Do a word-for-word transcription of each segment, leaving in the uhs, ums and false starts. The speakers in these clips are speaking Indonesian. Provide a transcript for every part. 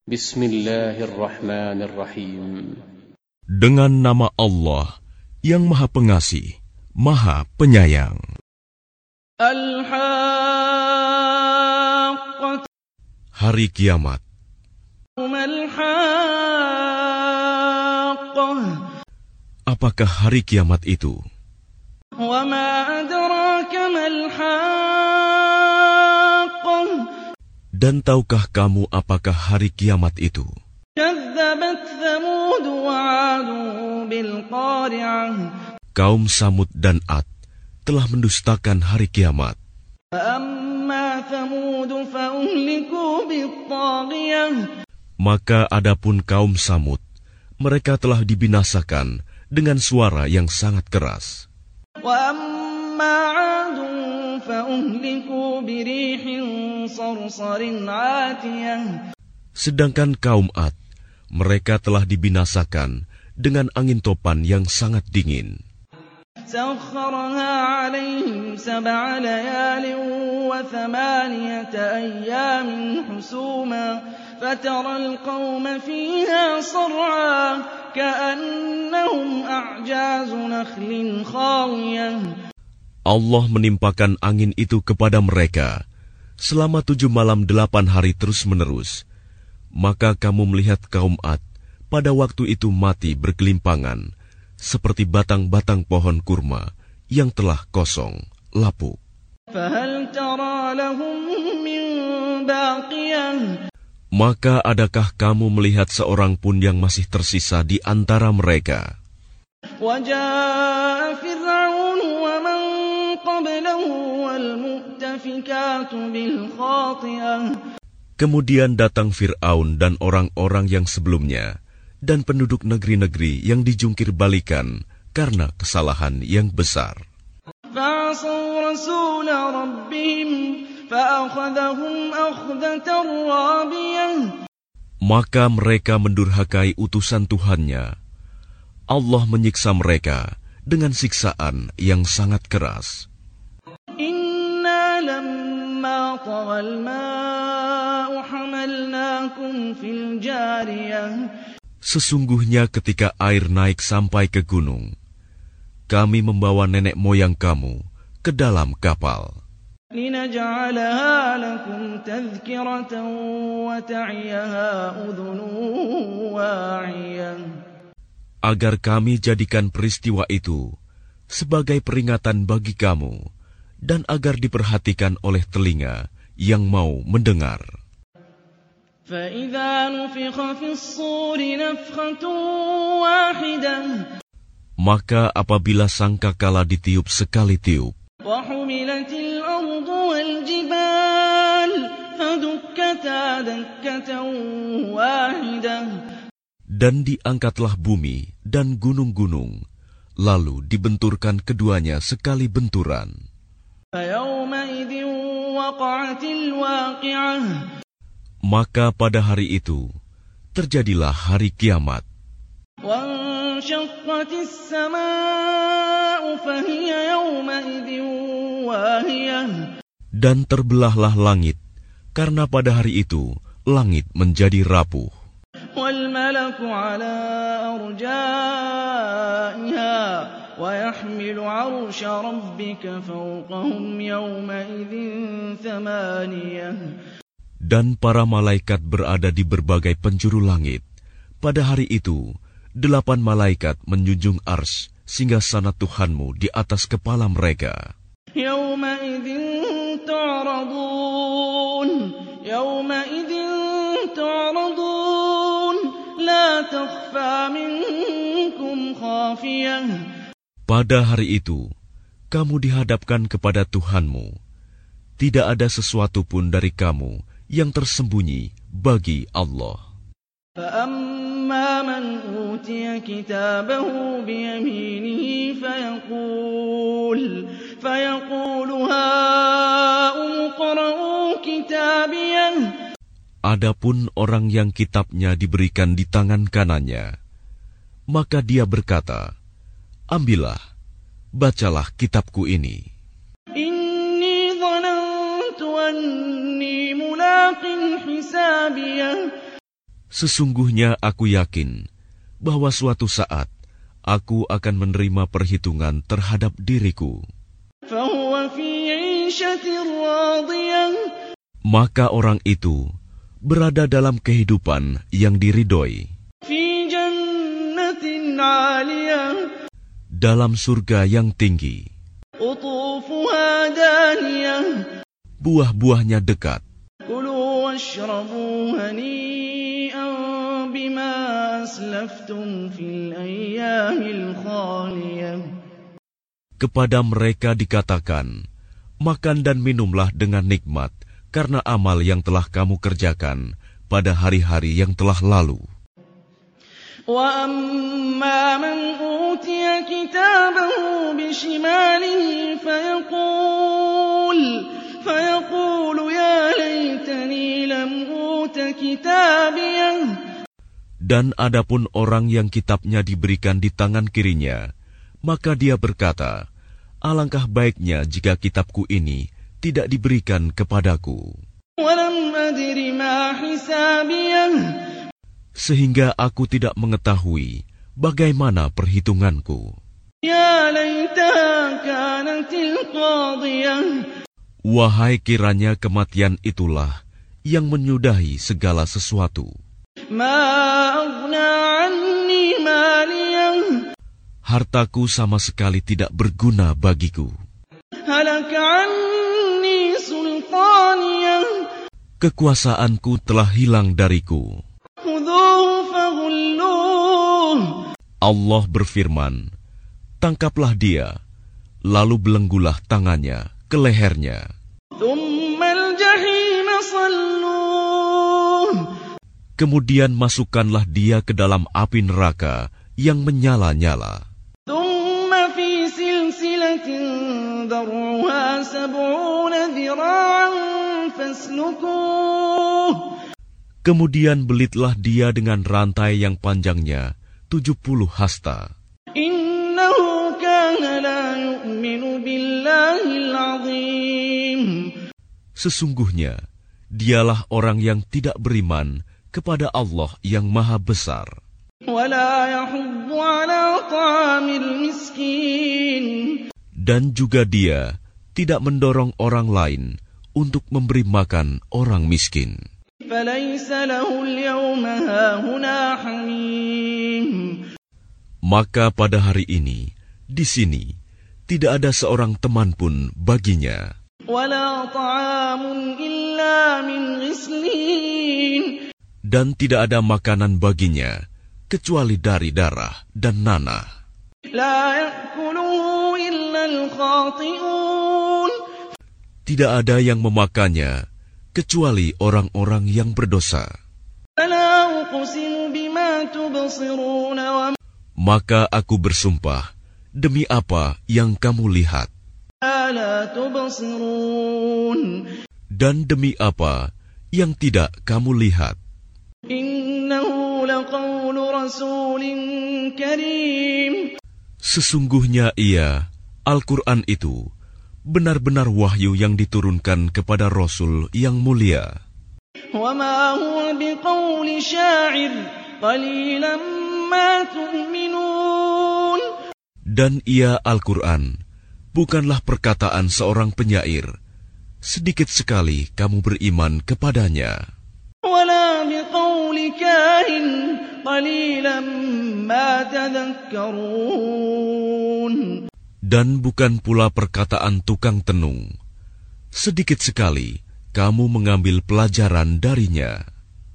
Bismillahirrahmanirrahim. Dengan nama Allah yang Maha Pengasih, Maha Penyayang. Al-Haqqah. Hari Kiamat. Al-Haqqah. Apakah hari kiamat itu? Wa ma adraka mal-Haqqah. Dan tahukah kamu apakah hari kiamat itu? Kadzabat Thamud wa 'Adu bil qari'ah. Kaum Samud dan Ad telah mendustakan hari kiamat. Amma Thamud fa uhliku bit-taghiyah. Maka adapun kaum Samud, mereka telah dibinasakan dengan suara yang sangat keras. Wa amma 'Adun fa uhliku birihin sarsarin 'atiyah. Sedangkan kaum Ad, mereka telah dibinasakan dengan angin topan yang sangat dingin. سخرها عليهم سبع ليال وثمانية أيام حسوما فترى القوم فيها صرعا كأنهم أعجاز نخل خاوية. Allah menimpakan angin itu kepada mereka selama tujuh malam delapan hari terus-menerus. Maka kamu melihat kaum Ad pada waktu itu mati bergelimpangan, seperti batang-batang pohon kurma yang telah kosong, lapuk. Maka adakah kamu melihat seorang pun yang masih tersisa di antara mereka? Kemudian datang Fir'aun dan orang-orang yang sebelumnya, dan penduduk negeri-negeri yang dijungkir balikan karena kesalahan yang besar. Maka mereka mendurhakai utusan Tuhannya. Allah menyiksa mereka dengan siksaan yang sangat keras. Inna lamma taghal ma'u hamalnakum fil jariyah. Sesungguhnya ketika air naik sampai ke gunung, kami membawa nenek moyang kamu ke dalam kapal. Agar kami jadikan peristiwa itu sebagai peringatan bagi kamu dan agar diperhatikan oleh telinga yang mau mendengar. فَإِذَا نُفِخَ فِي الصُّورِ نَفْخَةٌ وَاحِدَةٌ. Maka apabila sangkakala ditiup sekali tiup, وَحُمِلَتِ الْأَرْضُ وَالْجِبَالُ فَدُكَّتَا دَكَّةً وَاحِدَةً. Dan diangkatlah bumi dan gunung-gunung, lalu dibenturkan keduanya sekali benturan. فَيَوْمَئِذٍ وَقَعَتِ الْوَاقِعَةُ. Maka pada hari itu, terjadilah hari kiamat. Dan terbelahlah langit, karena pada hari itu, langit menjadi rapuh. Dan para malaikat berada di berbagai penjuru langit. Pada hari itu, delapan malaikat menjunjung ars singgasana Tuhanmu di atas kepala mereka. Pada hari itu, kamu dihadapkan kepada Tuhanmu. Tidak ada sesuatu pun dari kamu yang tersembunyi bagi Allah. Adapun orang yang kitabnya diberikan di tangan kanannya, maka dia berkata, ambillah, bacalah kitabku ini. Sesungguhnya aku yakin bahwa suatu saat aku akan menerima perhitungan terhadap diriku. Maka orang itu berada dalam kehidupan yang diridhoi, dalam surga yang tinggi. Buah-buahnya dekat. Kepada mereka dikatakan, makan dan minumlah dengan nikmat karena amal yang telah kamu kerjakan pada hari-hari yang telah lalu. وَأَمَّا مَنْ أُوتِيَ كِتَابَهُ بِشِمَالِهِ فَيَقُولُ فَيَقُولُ يَا لَيْتَنِي لَمْ أُوتَ كِتَابِيَهْ. Dan adapun orang yang kitabnya diberikan di tangan kirinya, maka dia berkata, alangkah baiknya jika kitabku ini tidak diberikan kepadaku. وَلَمْ أَدْرِ مَا حِسَابِيَهْ. Sehingga aku tidak mengetahui bagaimana perhitunganku. Ya laitaha kanatil qadiyah. Wahai kiranya kematian itulah yang menyudahi segala sesuatu. Ma aghna anni maliyah. Hartaku sama sekali tidak berguna bagiku. Halaka anni sultaniyah. Kekuasaanku telah hilang dariku. Allah berfirman, tangkaplah dia, lalu belenggulah tangannya ke lehernya. Kemudian masukkanlah dia ke dalam api neraka yang menyala-nyala. Kemudian belitlah dia dengan rantai yang panjangnya tujuh puluh hasta. Innahu kana la yu'minu billahil azim. Sesungguhnya, dialah orang yang tidak beriman kepada Allah yang Maha Besar. Wala yahuddu ala ta'amil miskin. Dan juga dia tidak mendorong orang lain untuk memberi makan orang miskin. Maka pada hari ini, di sini, tidak ada seorang teman pun baginya. Dan tidak ada makanan baginya, kecuali dari darah dan nanah. Tidak ada yang memakannya, kecuali orang-orang yang berdosa. Maka aku bersumpah, demi apa yang kamu lihat? Dan demi apa yang tidak kamu lihat? Sesungguhnya ia, Al-Quran itu, benar-benar wahyu yang diturunkan kepada Rasul yang mulia. Dan ia, Al-Quran, bukanlah perkataan seorang penyair. Sedikit sekali kamu beriman kepadanya. Dan bukan pula perkataan tukang tenung. Sedikit sekali kamu mengambil pelajaran darinya.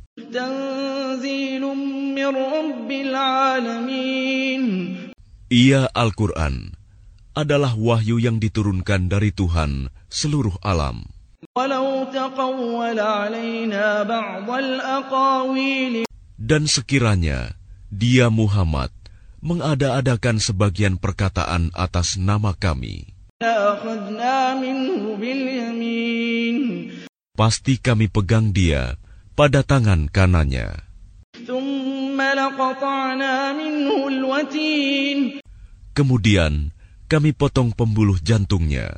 Ia, Al-Quran, adalah wahyu yang diturunkan dari Tuhan seluruh alam. Dan sekiranya dia Muhammad mengada-adakan sebagian perkataan atas nama kami, pasti kami pegang dia pada tangan kanannya. Kemudian kami potong pembuluh jantungnya.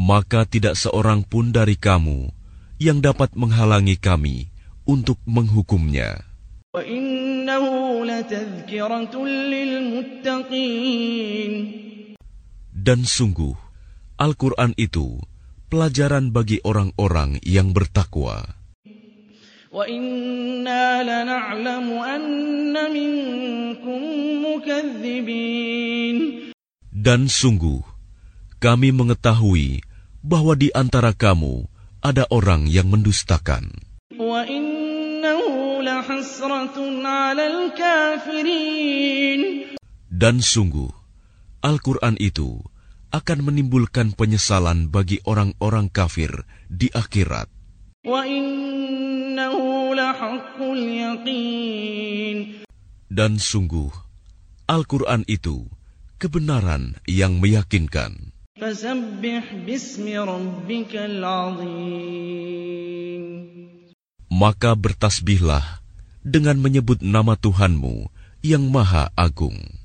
maka tidak seorang pun dari kamu yang dapat menghalangi kami untuk menghukumnya. وَإِنَّهُ لَتَذْكِرَةٌ لِّلْمُتَّقِينَ. Dan sungguh, Al-Quran itu pelajaran bagi orang-orang yang bertakwa. وَإِنَّا لَنَعْلَمُ أَنَّ مِنكُم مُّكَذِّبِينَ. Dan sungguh, kami mengetahui bahwa di antara kamu ada orang yang mendustakan. وَإِنَّهُ لَحَسْرَةٌ عَلَى الْكَافِرِينَ. Dan sungguh, Al-Quran itu akan menimbulkan penyesalan bagi orang-orang kafir di akhirat. وَإِنَّهُ لَحَقُّ الْيَقِينِ. Dan sungguh, Al-Quran itu kebenaran yang meyakinkan. فَسَبِّحْ بِاسْمِ رَبِّكَ الْعَظِيمِ. Maka bertasbihlah dengan menyebut nama Tuhanmu yang Maha Agung.